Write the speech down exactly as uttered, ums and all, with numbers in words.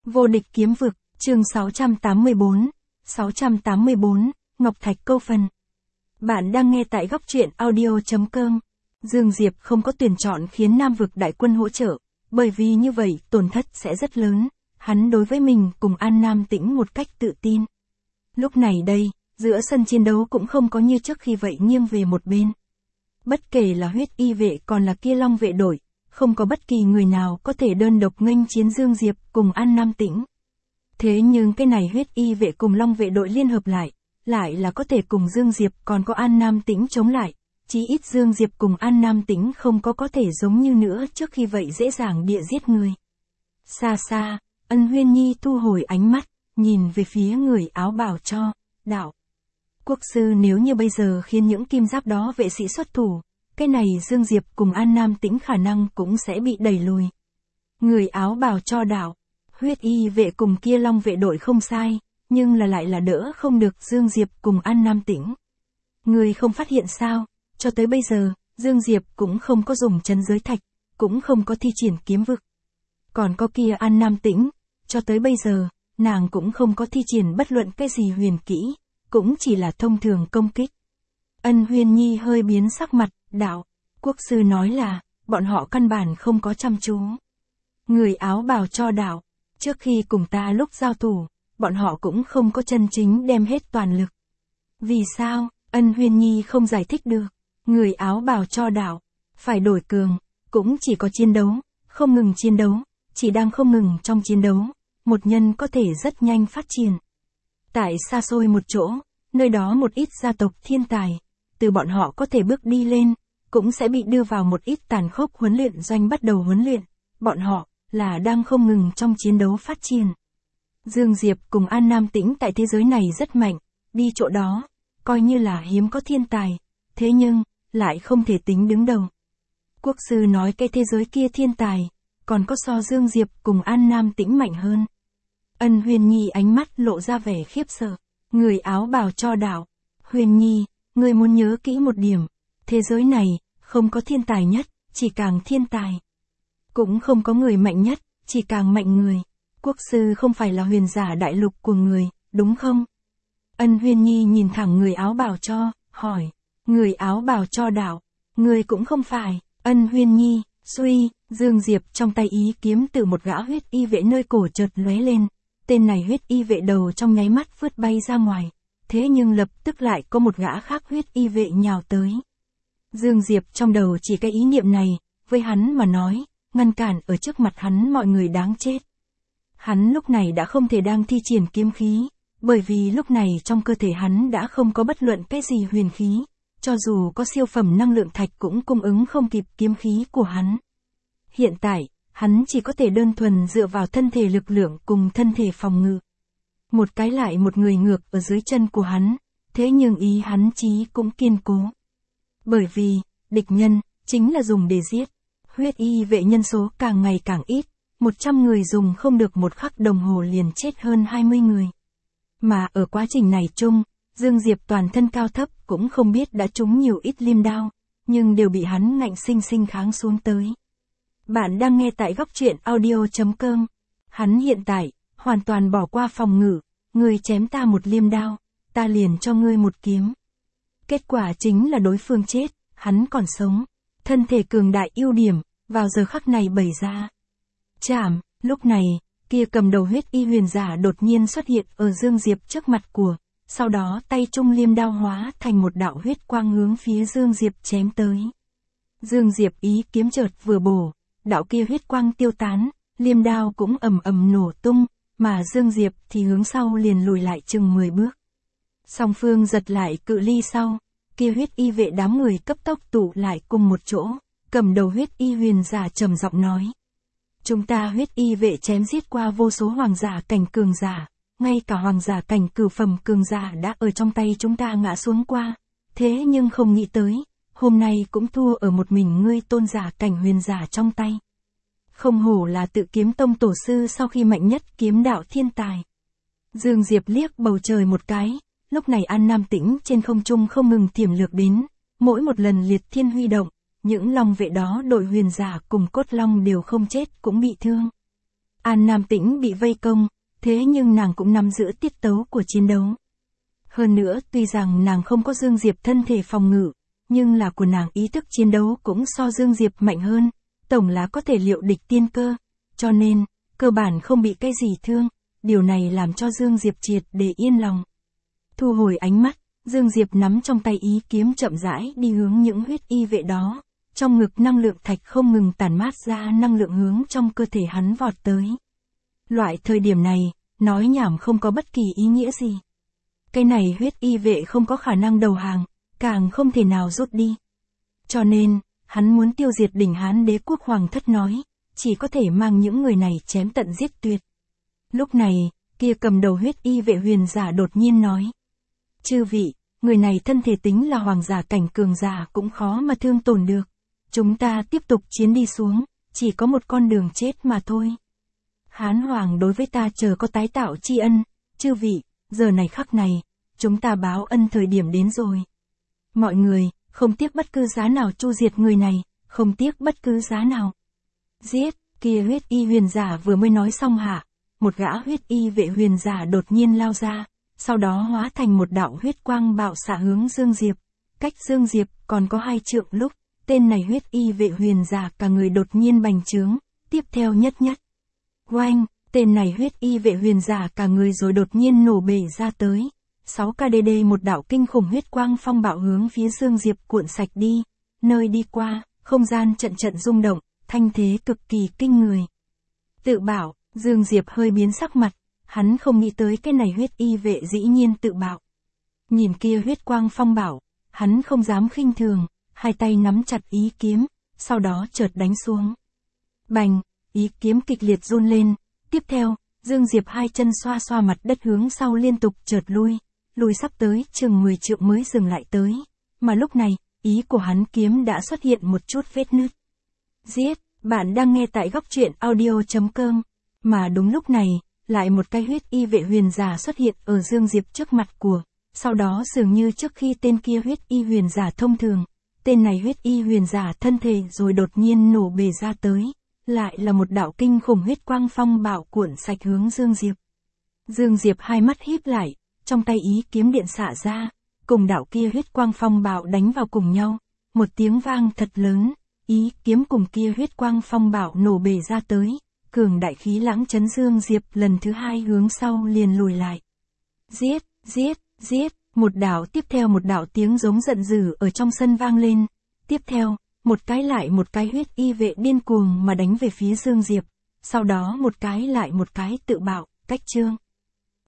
Vô địch kiếm vực, chương sáu trăm tám mươi bốn, sáu trăm tám mươi bốn, Ngọc Thạch câu phần. Bạn đang nghe tại góc truyện audio chấm com. Dương Diệp không có tuyển chọn khiến Nam vực đại quân hỗ trợ, bởi vì như vậy tổn thất sẽ rất lớn, hắn đối với mình cùng An Nam Tĩnh một cách tự tin. Lúc này đây, giữa sân chiến đấu cũng không có như trước khi vậy nghiêng về một bên. Bất kể là huyết y vệ còn là kia long vệ đội, không có bất kỳ người nào có thể đơn độc nghênh chiến Dương Diệp cùng An Nam Tĩnh. Thế nhưng cái này huyết y vệ cùng long vệ đội liên hợp lại, lại là có thể cùng Dương Diệp còn có An Nam Tĩnh chống lại, chí ít Dương Diệp cùng An Nam Tĩnh không có có thể giống như nữa trước khi vậy dễ dàng địa giết người. Xa xa, Ân Huyên Nhi thu hồi ánh mắt, nhìn về phía người áo bào cho, đạo. Quốc sư nếu như bây giờ khiến những kim giáp đó vệ sĩ xuất thủ, cái này Dương Diệp cùng An Nam Tĩnh khả năng cũng sẽ bị đẩy lùi. Người áo bào cho đạo, huyết y vệ cùng kia long vệ đội không sai, nhưng là lại là đỡ không được Dương Diệp cùng An Nam Tĩnh. Người không phát hiện sao, cho tới bây giờ, Dương Diệp cũng không có dùng chân giới thạch, cũng không có thi triển kiếm vực. Còn có kia An Nam Tĩnh, cho tới bây giờ, nàng cũng không có thi triển bất luận cái gì huyền kỹ, cũng chỉ là thông thường công kích. Ân Huyên Nhi hơi biến sắc mặt, đạo, quốc sư nói là, bọn họ căn bản không có chăm chú. Người áo bào cho đạo, trước khi cùng ta lúc giao thủ, bọn họ cũng không có chân chính đem hết toàn lực. Vì sao, Ân Huyên Nhi không giải thích được. Người áo bào cho đạo, phải đổi cường, cũng chỉ có chiến đấu, không ngừng chiến đấu, chỉ đang không ngừng trong chiến đấu, một nhân có thể rất nhanh phát triển. Tại xa xôi một chỗ, nơi đó một ít gia tộc thiên tài, từ bọn họ có thể bước đi lên, cũng sẽ bị đưa vào một ít tàn khốc huấn luyện doanh bắt đầu huấn luyện, bọn họ là đang không ngừng trong chiến đấu phát triển. Dương Diệp cùng An Nam Tĩnh tại thế giới này rất mạnh, đi chỗ đó, coi như là hiếm có thiên tài, thế nhưng, lại không thể tính đứng đầu. Quốc sư nói cái thế giới kia thiên tài, còn có so Dương Diệp cùng An Nam Tĩnh mạnh hơn. Ân Huyền Nhi ánh mắt lộ ra vẻ khiếp sợ, người áo bào cho đạo, Huyền Nhi, người muốn nhớ kỹ một điểm, thế giới này, không có thiên tài nhất, chỉ càng thiên tài. Cũng không có người mạnh nhất, chỉ càng mạnh người. Quốc sư không phải là huyền giả đại lục của người, đúng không? Ân Huyền Nhi nhìn thẳng người áo bào cho, hỏi. Người áo bào cho đạo, người cũng không phải. Ân Huyền Nhi, suy, Dương Diệp trong tay ý kiếm từ một gã huyết y vệ nơi cổ chợt lóe lên. Tên này huyết y vệ đầu trong nháy mắt vứt bay ra ngoài. Thế nhưng lập tức lại có một gã khác huyết y vệ nhào tới. Dương Diệp trong đầu chỉ cái ý niệm này, với hắn mà nói, ngăn cản ở trước mặt hắn mọi người đáng chết. Hắn lúc này đã không thể đang thi triển kiếm khí, bởi vì lúc này trong cơ thể hắn đã không có bất luận cái gì huyền khí, cho dù có siêu phẩm năng lượng thạch cũng cung ứng không kịp kiếm khí của hắn. Hiện tại, hắn chỉ có thể đơn thuần dựa vào thân thể lực lượng cùng thân thể phòng ngự. Một cái lại một người ngược ở dưới chân của hắn, thế nhưng ý hắn chí cũng kiên cố. Bởi vì, địch nhân, chính là dùng để giết. Huyết y vệ nhân số càng ngày càng ít, một trăm người dùng không được một khắc đồng hồ liền chết hơn hai mươi người. Mà ở quá trình này chung, Dương Diệp toàn thân cao thấp cũng không biết đã trúng nhiều ít liêm đao, nhưng đều bị hắn ngạnh sinh sinh kháng xuống tới. Bạn đang nghe tại góc truyện audio chấm com. Hắn hiện tại, hoàn toàn bỏ qua phòng ngự, ngươi chém ta một liêm đao, ta liền cho ngươi một kiếm. Kết quả chính là đối phương chết, hắn còn sống. Thân thể cường đại ưu điểm, vào giờ khắc này bày ra. Chảm, lúc này, kia cầm đầu huyết y huyền giả đột nhiên xuất hiện ở Dương Diệp trước mặt của, sau đó tay trung liêm đao hóa thành một đạo huyết quang hướng phía Dương Diệp chém tới. Dương Diệp ý kiếm chợt vừa bổ, đạo kia huyết quang tiêu tán, liêm đao cũng ầm ầm nổ tung, mà Dương Diệp thì hướng sau liền lùi lại chừng mười bước. Song phương giật lại cự ly sau, kia huyết y vệ đám người cấp tốc tụ lại cùng một chỗ, cầm đầu huyết y huyền giả trầm giọng nói. Chúng ta huyết y vệ chém giết qua vô số hoàng giả cảnh cường giả, ngay cả hoàng giả cảnh cửu phẩm cường giả đã ở trong tay chúng ta ngã xuống qua, thế nhưng không nghĩ tới, hôm nay cũng thua ở một mình ngươi tôn giả cảnh huyền giả trong tay. Không hổ là tự kiếm tông tổ sư sau khi mạnh nhất kiếm đạo thiên tài. Dương Diệp liếc bầu trời một cái, lúc này An Nam Tĩnh trên không trung không ngừng tiềm lược đến, mỗi một lần liệt thiên huy động, những long vệ đó đội huyền giả cùng cốt long đều không chết cũng bị thương. An Nam Tĩnh bị vây công, thế nhưng nàng cũng nắm giữ tiết tấu của chiến đấu. Hơn nữa tuy rằng nàng không có Dương Diệp thân thể phòng ngự, nhưng là của nàng ý thức chiến đấu cũng so Dương Diệp mạnh hơn, tổng là có thể liệu địch tiên cơ, cho nên, cơ bản không bị cái gì thương, điều này làm cho Dương Diệp triệt để yên lòng. Thu hồi ánh mắt, Dương Diệp nắm trong tay ý kiếm chậm rãi đi hướng những huyết y vệ đó, trong ngực năng lượng thạch không ngừng tản mát ra năng lượng hướng trong cơ thể hắn vọt tới. Loại thời điểm này, nói nhảm không có bất kỳ ý nghĩa gì. Cái này huyết y vệ không có khả năng đầu hàng, càng không thể nào rút đi. Cho nên, hắn muốn tiêu diệt đỉnh Hán Đế quốc hoàng thất nói, chỉ có thể mang những người này chém tận giết tuyệt. Lúc này, kia cầm đầu huyết y vệ huyền giả đột nhiên nói. Chư vị, người này thân thể tính là hoàng giả cảnh cường giả cũng khó mà thương tổn được. Chúng ta tiếp tục chiến đi xuống, chỉ có một con đường chết mà thôi. Hán hoàng đối với ta chờ có tái tạo tri ân, chư vị, giờ này khắc này, chúng ta báo ân thời điểm đến rồi. Mọi người, không tiếc bất cứ giá nào chu diệt người này, không tiếc bất cứ giá nào. Giết, kia huyết y huyền giả vừa mới nói xong hạ, một gã huyết y vệ huyền giả đột nhiên lao ra, sau đó hóa thành một đạo huyết quang bạo xạ hướng Dương Diệp. Cách Dương Diệp còn có hai trượng lúc, tên này huyết y vệ huyền giả cả người đột nhiên bành trướng, tiếp theo nhất nhất. Oanh, tên này huyết y vệ huyền giả cả người rồi đột nhiên nổ bể ra tới. sáu ca đê đê một đạo kinh khủng huyết quang phong bạo hướng phía Dương Diệp cuộn sạch đi, nơi đi qua, không gian trận trận rung động, thanh thế cực kỳ kinh người. Tự bảo, Dương Diệp hơi biến sắc mặt, hắn không nghĩ tới cái này huyết y vệ dĩ nhiên tự bạo. Nhìn kia huyết quang phong bạo, hắn không dám khinh thường, hai tay nắm chặt ý kiếm, sau đó chợt đánh xuống. Bành, ý kiếm kịch liệt run lên, tiếp theo, Dương Diệp hai chân xoa xoa mặt đất hướng sau liên tục chợt lui, lùi sắp tới chừng mười trượng mới dừng lại tới, mà lúc này, ý của hắn kiếm đã xuất hiện một chút vết nứt. Giết, bạn đang nghe tại góc truyện audio chấm com, mà đúng lúc này, lại một cái huyết y vệ huyền giả xuất hiện ở Dương Diệp trước mặt của, sau đó dường như trước khi tên kia huyết y huyền giả thông thường, tên này huyết y huyền giả thân thể rồi đột nhiên nổ bể ra tới, lại là một đạo kinh khủng huyết quang phong bạo cuộn sạch hướng Dương Diệp. Dương Diệp hai mắt híp lại, trong tay ý kiếm điện xạ ra, cùng đạo kia huyết quang phong bạo đánh vào cùng nhau, một tiếng vang thật lớn, ý kiếm cùng kia huyết quang phong bạo nổ bể ra tới, cường đại khí lãng chấn Dương Diệp lần thứ hai hướng sau liền lùi lại. Giết, giết, giết, một đạo tiếp theo một đạo tiếng giống giận dữ ở trong sân vang lên, tiếp theo, một cái lại một cái huyết y vệ điên cuồng mà đánh về phía Dương Diệp, sau đó một cái lại một cái tự bạo, cách chương.